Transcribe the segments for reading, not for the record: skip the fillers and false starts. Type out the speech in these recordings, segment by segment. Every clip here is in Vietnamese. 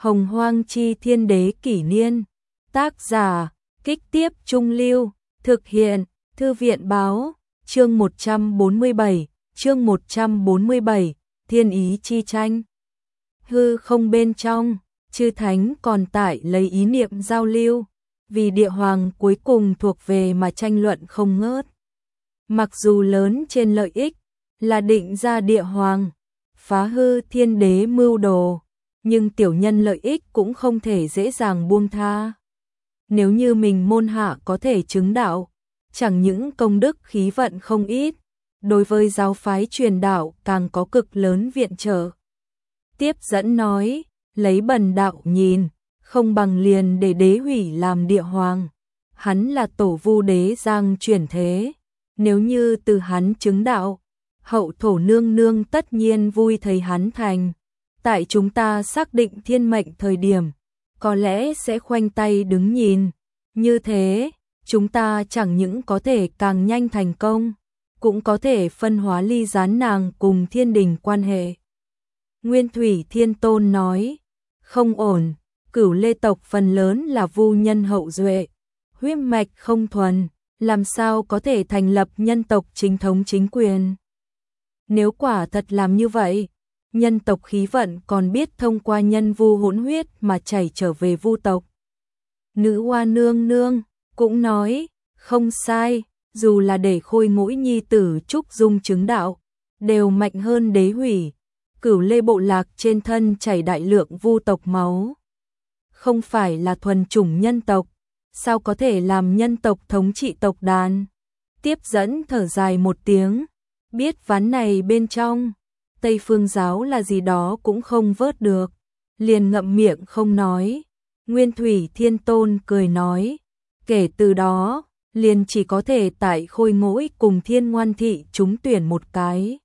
Hồng Hoang Chi Thiên Đế Kỷ Niên. Tác giả, Kích Tiếp Trung Lưu. Thực hiện, Thư viện Báo. Chương 147, chương 147, Thiên Ý Chi Tranh. Hư không bên trong, chư thánh còn tại lấy ý niệm giao lưu, vì địa hoàng cuối cùng thuộc về mà tranh luận không ngớt. Mặc dù lớn trên lợi ích, là định ra địa hoàng, phá hư thiên đế mưu đồ, nhưng tiểu nhân lợi ích cũng không thể dễ dàng buông tha. Nếu như mình môn hạ có thể chứng đạo, chẳng những công đức khí vận không ít, đối với giáo phái truyền đạo càng có cực lớn viện trợ. Tiếp dẫn nói, lấy bần đạo nhìn, không bằng liền để đế hủy làm địa hoàng. Hắn là tổ vu đế giang chuyển thế, nếu như từ hắn chứng đạo, hậu thổ nương nương tất nhiên vui thấy hắn thành. Tại chúng ta xác định thiên mệnh thời điểm, có lẽ sẽ khoanh tay đứng nhìn. Như thế, chúng ta chẳng những có thể càng nhanh thành công, cũng có thể phân hóa ly gián nàng cùng thiên đình quan hệ. Nguyên Thủy Thiên Tôn nói, không ổn, Cửu Lê tộc phần lớn là vu nhân hậu duệ, huyết mạch không thuần, làm sao có thể thành lập nhân tộc chính thống chính quyền. Nếu quả thật làm như vậy, nhân tộc khí vận còn biết thông qua nhân vu hỗn huyết mà chảy trở về vu tộc. Nữ Hoa Nương Nương cũng nói, không sai, dù là để Khôi Ngũi nhi tử Trúc Dung chứng đạo, đều mạnh hơn đế hủy. Cửu Lê bộ lạc trên thân chảy đại lượng vu tộc máu, không phải là thuần chủng nhân tộc, sao có thể làm nhân tộc thống trị tộc đàn. Tiếp dẫn thở dài một tiếng, biết ván này bên trong, Tây Phương giáo là gì đó cũng không vớt được, liền ngậm miệng không nói. Nguyên Thủy Thiên Tôn cười nói, kể từ đó, liền chỉ có thể tại Khôi Ngũi cùng Thiên Ngoan thị trúng tuyển một cái.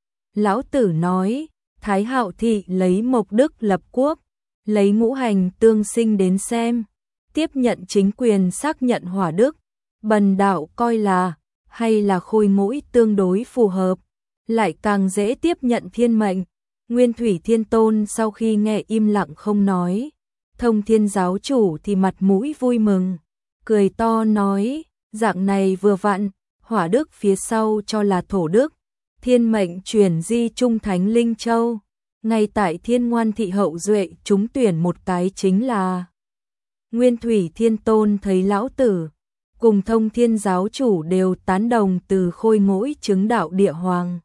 Lão Tử nói, Thái Hạo thị lấy mộc đức lập quốc, lấy ngũ hành tương sinh đến xem, tiếp nhận chính quyền xác nhận hỏa đức, bần đạo coi là, hay là Khôi Ngũi tương đối phù hợp, lại càng dễ tiếp nhận thiên mệnh. Nguyên Thủy Thiên Tôn sau khi nghe im lặng không nói, Thông Thiên giáo chủ thì mặt mũi vui mừng, cười to nói, dạng này vừa vặn, hỏa đức phía sau cho là thổ đức, thiên mệnh chuyển di trung thánh linh châu, ngay tại Thiên Ngoan thị hậu duệ trúng tuyển một cái chính là. Nguyên Thủy Thiên Tôn thấy lão tử cùng Thông Thiên giáo chủ đều tán đồng từ Khôi Ngũi chứng đạo địa hoàng,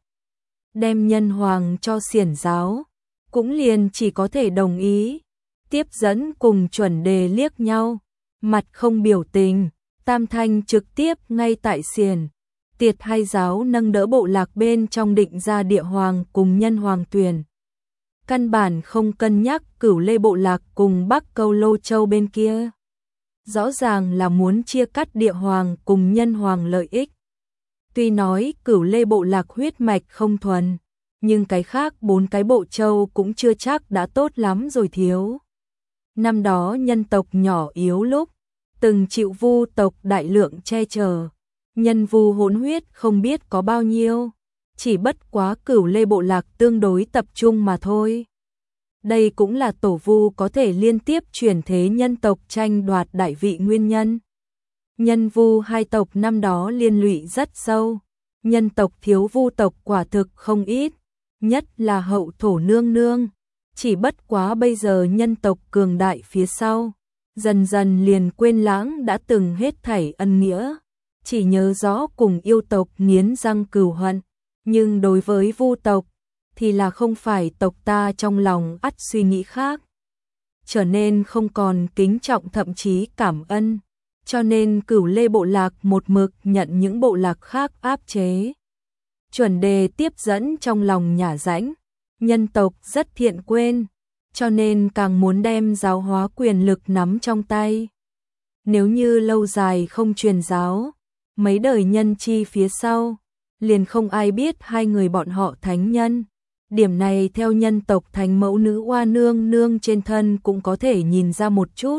đem nhân hoàng cho xiển giáo, cũng liền chỉ có thể đồng ý. Tiếp dẫn cùng Chuẩn Đề liếc nhau, mặt không biểu tình, Tam Thanh trực tiếp ngay tại xiển Tiệt hai giáo nâng đỡ bộ lạc bên trong định ra địa hoàng cùng nhân hoàng tuyển. Căn bản không cân nhắc Cửu Lê bộ lạc cùng Bắc Câu Lô Châu bên kia. Rõ ràng là muốn chia cắt địa hoàng cùng nhân hoàng lợi ích. Tuy nói Cửu Lê bộ lạc huyết mạch không thuần, nhưng cái khác 4 cái bộ châu cũng chưa chắc đã tốt lắm rồi thiếu. Năm đó nhân tộc nhỏ yếu lúc, từng chịu vu tộc đại lượng che chở, nhân vu hỗn huyết không biết có bao nhiêu, chỉ bất quá Cửu Lê bộ lạc tương đối tập trung mà thôi. Đây cũng là tổ vu có thể liên tiếp chuyển thế nhân tộc tranh đoạt đại vị nguyên nhân. Nhân vu hai tộc năm đó liên lụy rất sâu, nhân tộc thiếu vu tộc quả thực không ít, nhất là hậu thổ nương nương. Chỉ bất quá bây giờ nhân tộc cường đại phía sau, dần dần liền quên lãng đã từng hết thảy ân nghĩa, chỉ nhớ rõ cùng yêu tộc nghiến răng cừu hận, nhưng đối với vu tộc thì là không phải tộc ta trong lòng ắt suy nghĩ khác, trở nên không còn kính trọng thậm chí cảm ân, cho nên Cửu Lê bộ lạc một mực nhận những bộ lạc khác áp chế. Chuẩn Đề tiếp dẫn trong lòng nhả rãnh, nhân tộc rất thiện quên, cho nên càng muốn đem giáo hóa quyền lực nắm trong tay. Nếu như lâu dài không truyền giáo, mấy đời nhân chi phía sau, liền không ai biết hai người bọn họ thánh nhân. Điểm này theo nhân tộc thánh mẫu Nữ Hoa Nương Nương trên thân cũng có thể nhìn ra một chút.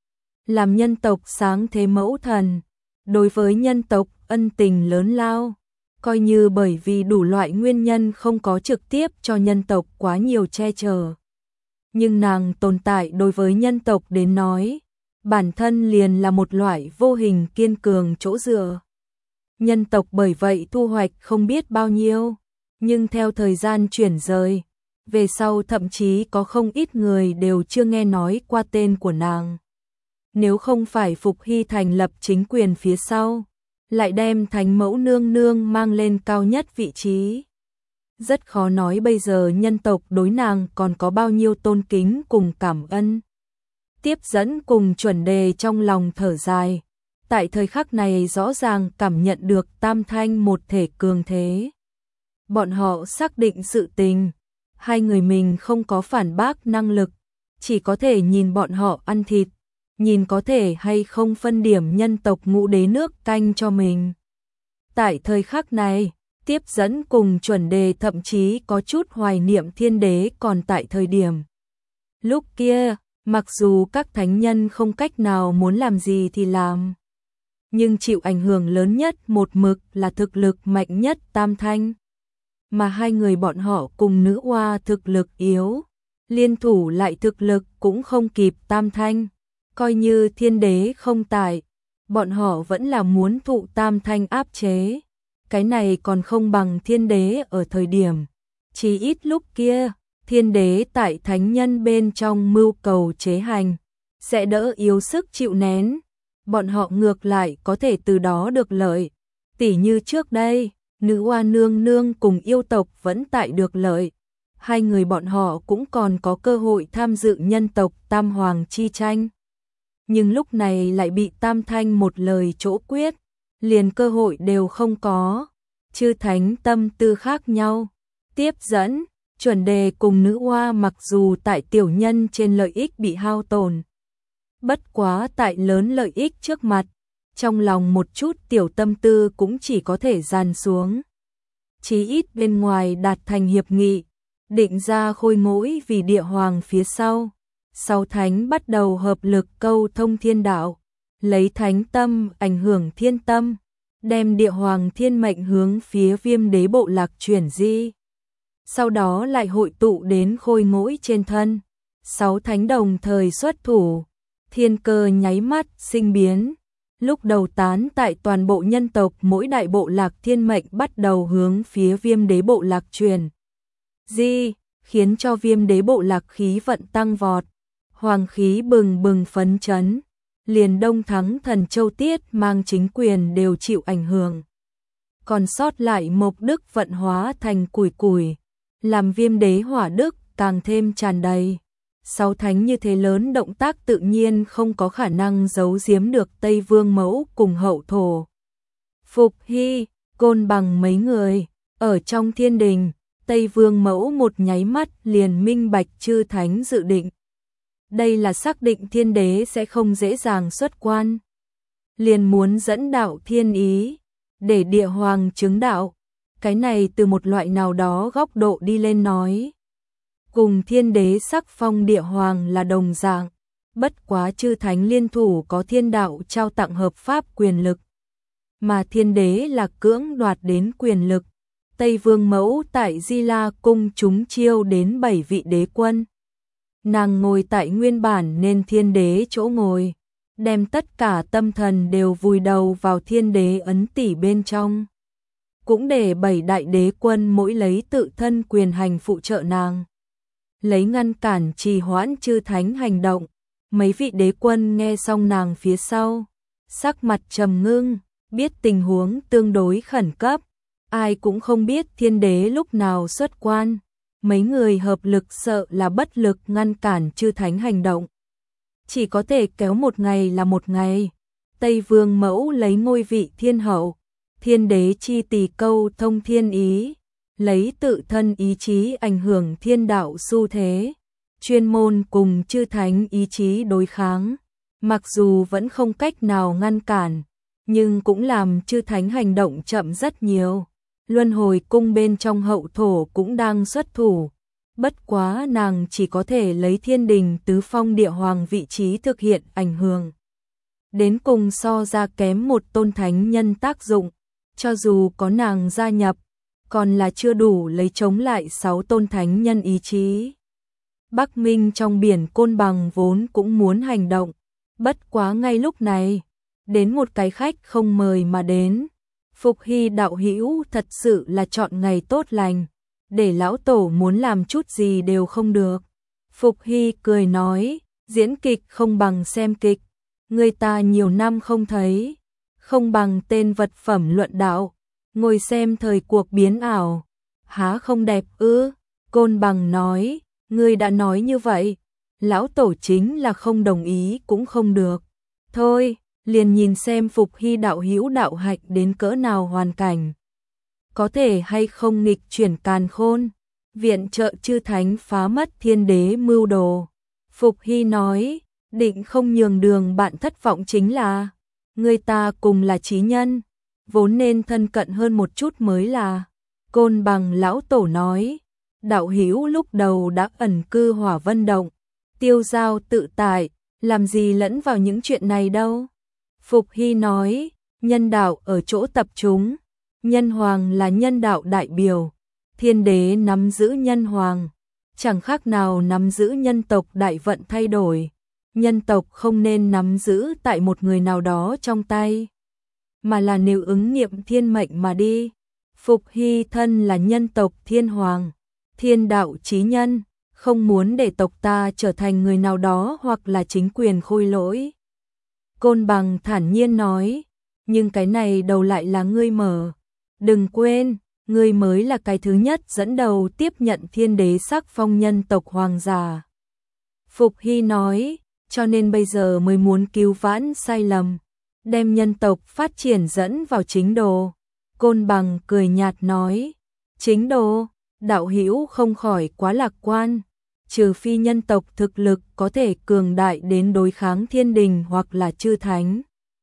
Làm nhân tộc sáng thế mẫu thần, đối với nhân tộc ân tình lớn lao, coi như bởi vì đủ loại nguyên nhân không có trực tiếp cho nhân tộc quá nhiều che chở. Nhưng nàng tồn tại đối với nhân tộc đến nói, bản thân liền là một loại vô hình kiên cường chỗ dựa. Nhân tộc bởi vậy thu hoạch không biết bao nhiêu, nhưng theo thời gian chuyển rời, về sau thậm chí có không ít người đều chưa nghe nói qua tên của nàng. Nếu không phải Phục Hy thành lập chính quyền phía sau, lại đem Thánh Mẫu Nương Nương mang lên cao nhất vị trí. Rất khó nói bây giờ nhân tộc đối nàng còn có bao nhiêu tôn kính cùng cảm ân. Tiếp dẫn cùng Chuẩn Đề trong lòng thở dài. Tại thời khắc này rõ ràng cảm nhận được tam thanh một thể cường thế. Bọn họ xác định sự tình, hai người mình không có phản bác năng lực, chỉ có thể nhìn bọn họ ăn thịt, nhìn có thể hay không phân điểm nhân tộc Ngũ Đế nước canh cho mình. Tại thời khắc này, Tiếp dẫn cùng Chuẩn Đề thậm chí có chút hoài niệm Thiên Đế còn tại thời điểm. Lúc kia, mặc dù các thánh nhân không cách nào muốn làm gì thì làm, nhưng chịu ảnh hưởng lớn nhất một mực là thực lực mạnh nhất tam thanh. Mà hai người bọn họ cùng nữ oa thực lực yếu, liên thủ lại thực lực cũng không kịp tam thanh. Coi như Thiên Đế không tại, bọn họ vẫn là muốn thụ tam thanh áp chế. Cái này còn không bằng Thiên Đế ở thời điểm. Chỉ ít lúc kia, Thiên Đế tại thánh nhân bên trong mưu cầu chế hành, sẽ đỡ yếu sức chịu nén. Bọn họ ngược lại có thể từ đó được lợi. Tỉ như trước đây, nữ oa nương nương cùng yêu tộc vẫn tại được lợi. Hai người bọn họ cũng còn có cơ hội tham dự nhân tộc tam hoàng chi tranh. Nhưng lúc này lại bị tam thanh một lời chỗ quyết, liền cơ hội đều không có. Chư thánh tâm tư khác nhau. Tiếp dẫn, Chuẩn Đề cùng nữ oa mặc dù tại tiểu nhân trên lợi ích bị hao tổn, bất quá tại lớn lợi ích trước mặt, trong lòng một chút tiểu tâm tư cũng chỉ có thể dàn xuống. Chí ít bên ngoài đạt thành hiệp nghị, định ra khôi ngỗi vì địa hoàng phía sau. Sáu thánh bắt đầu hợp lực câu thông thiên đạo, lấy thánh tâm ảnh hưởng thiên tâm, đem địa hoàng thiên mệnh hướng phía Viêm Đế bộ lạc chuyển di. Sau đó lại hội tụ đến khôi ngỗi trên thân. Sáu thánh đồng thời xuất thủ, thiên cơ nháy mắt sinh biến. Lúc đầu tán tại toàn bộ nhân tộc, mỗi đại bộ lạc thiên mệnh bắt đầu hướng phía Viêm Đế bộ lạc truyền di, khiến cho Viêm Đế bộ lạc khí vận tăng vọt, hoàng khí bừng bừng phấn chấn. Liền Đông Thắng Thần Châu Tiết mang chính quyền đều chịu ảnh hưởng. Còn sót lại Mộc Đức vận hóa thành củi củi, làm Viêm Đế hỏa đức càng thêm tràn đầy. Sáu thánh như thế lớn động tác tự nhiên không có khả năng giấu giếm được Tây Vương Mẫu cùng Hậu Thổ. Phục Hy, Côn Bằng mấy người, ở trong thiên đình, Tây Vương Mẫu một nháy mắt liền minh bạch chư thánh dự định. Đây là xác định Thiên Đế sẽ không dễ dàng xuất quan. Liền muốn dẫn đạo thiên ý, để địa hoàng chứng đạo. Cái này từ một loại nào đó góc độ đi lên nói, cùng Thiên Đế sắc phong địa hoàng là đồng dạng. Bất quá chư thánh liên thủ có thiên đạo trao tặng hợp pháp quyền lực, mà Thiên Đế là cưỡng đoạt đến quyền lực. Tây Vương Mẫu tại Di La cung chúng chiêu đến 7 vị đế quân. Nàng ngồi tại nguyên bản nên Thiên Đế chỗ ngồi, đem tất cả tâm thần đều vùi đầu vào Thiên Đế ấn tỷ bên trong. Cũng để 7 đại đế quân mỗi lấy tự thân quyền hành phụ trợ nàng, lấy ngăn cản trì hoãn chư thánh hành động. Mấy vị đế quân nghe xong nàng phía sau, sắc mặt trầm ngưng, biết tình huống tương đối khẩn cấp, ai cũng không biết Thiên Đế lúc nào xuất quan. Mấy người hợp lực sợ là bất lực ngăn cản chư thánh hành động, chỉ có thể kéo một ngày là một ngày. Tây Vương Mẫu lấy ngôi vị thiên hậu, Thiên Đế chi tỳ câu thông thiên ý, lấy tự thân ý chí ảnh hưởng thiên đạo xu thế, chuyên môn cùng chư thánh ý chí đối kháng. Mặc dù vẫn không cách nào ngăn cản, nhưng cũng làm chư thánh hành động chậm rất nhiều. Luân hồi cung bên trong Hậu Thổ cũng đang xuất thủ, bất quá nàng chỉ có thể lấy thiên đình tứ phong địa hoàng vị trí thực hiện ảnh hưởng. Đến cùng so ra kém một tôn thánh nhân tác dụng, cho dù có nàng gia nhập, còn là chưa đủ lấy chống lại 6 tôn thánh nhân ý chí. Bắc Minh trong biển Côn Bằng vốn cũng muốn hành động, bất quá ngay lúc này, đến một cái khách không mời mà đến. Phục Hy đạo hữu thật sự là chọn ngày tốt lành, để lão tổ muốn làm chút gì đều không được. Phục Hy cười nói, diễn kịch không bằng xem kịch, người ta nhiều năm không thấy, không bằng tên vật phẩm luận đạo, ngồi xem thời cuộc biến ảo, há không đẹp ư? Côn Bằng nói, ngươi đã nói như vậy, lão tổ chính là không đồng ý cũng không được. Thôi, liền nhìn xem Phục Hy đạo hữu đạo hạnh đến cỡ nào hoàn cảnh. Có thể hay không nghịch chuyển càn khôn, viện trợ chư thánh phá mất thiên đế mưu đồ. Phục Hy nói, định không nhường đường bạn thất vọng chính là, người ta cùng là chí nhân, vốn nên thân cận hơn một chút mới là. Côn Bằng lão tổ nói, đạo hữu lúc đầu đã ẩn cư Hỏa Vân Động, tiêu giao tự tại, làm gì lẫn vào những chuyện này đâu. Phục Hy nói, nhân đạo ở chỗ tập trung, nhân hoàng là nhân đạo đại biểu, thiên đế nắm giữ nhân hoàng, chẳng khác nào nắm giữ nhân tộc đại vận thay đổi. Nhân tộc không nên nắm giữ tại một người nào đó trong tay, mà là nếu ứng nghiệm thiên mệnh mà đi. Phục Hy thân là nhân tộc thiên hoàng, thiên đạo chí nhân, không muốn để tộc ta trở thành người nào đó hoặc là chính quyền khôi lỗi. Côn Bằng thản nhiên nói, nhưng cái này đầu lại là ngươi mở. Đừng quên, ngươi mới là cái thứ nhất dẫn đầu tiếp nhận thiên đế sắc phong nhân tộc hoàng giả. Phục Hy nói, cho nên bây giờ mới muốn cứu vãn sai lầm, đem nhân tộc phát triển dẫn vào chính đồ. Côn Bằng cười nhạt nói, chính đồ, đạo hữu không khỏi quá lạc quan, trừ phi nhân tộc thực lực có thể cường đại đến đối kháng thiên đình hoặc là chư thánh.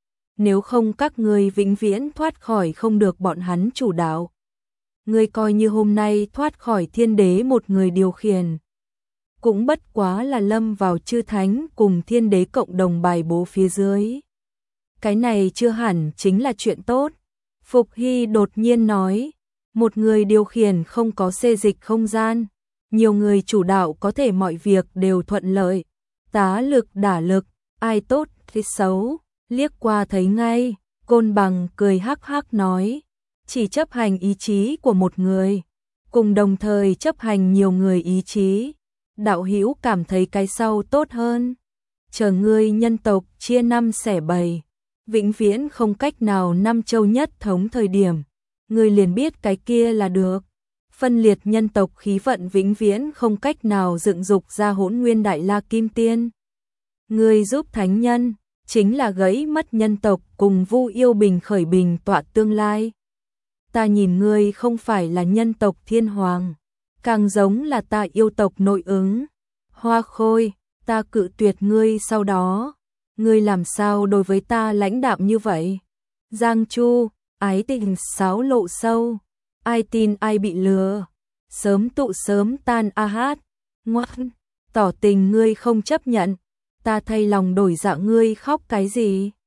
Nếu không các ngươi vĩnh viễn thoát khỏi không được bọn hắn chủ đạo. Ngươi coi như hôm nay thoát khỏi thiên đế một người điều khiển, cũng bất quá là lâm vào chư thánh cùng thiên đế cộng đồng bài bố phía dưới. Cái này chưa hẳn chính là chuyện tốt. Phục Hy đột nhiên nói, một người điều khiển không có xê dịch không gian, nhiều người chủ đạo có thể mọi việc đều thuận lợi, tá lực đả lực, ai tốt thì xấu, liếc qua thấy ngay. Côn Bằng cười hắc hắc nói, chỉ chấp hành ý chí của một người, cùng đồng thời chấp hành nhiều người ý chí, đạo hữu cảm thấy cái sau tốt hơn. Chờ ngươi nhân tộc chia năm xẻ bảy, vĩnh viễn không cách nào năm châu nhất thống thời điểm, ngươi liền biết cái kia là được. Phân liệt nhân tộc khí vận vĩnh viễn không cách nào dựng dục ra Hỗn Nguyên Đại La Kim Tiên. Ngươi giúp thánh nhân, chính là gãy mất nhân tộc cùng Vu Yêu Bình khởi bình tọa tương lai. Ta nhìn ngươi không phải là nhân tộc thiên hoàng, càng giống là ta yêu tộc nội ứng. Hoa Khôi, ta cự tuyệt ngươi sau đó, ngươi làm sao đối với ta lãnh đạm như vậy? Giang Chu, ái tình sáo lộ sâu, ai tin ai bị lừa, sớm tụ sớm tan a hát. Ngoan, tỏ tình ngươi không chấp nhận, ta thay lòng đổi dạ ngươi khóc cái gì?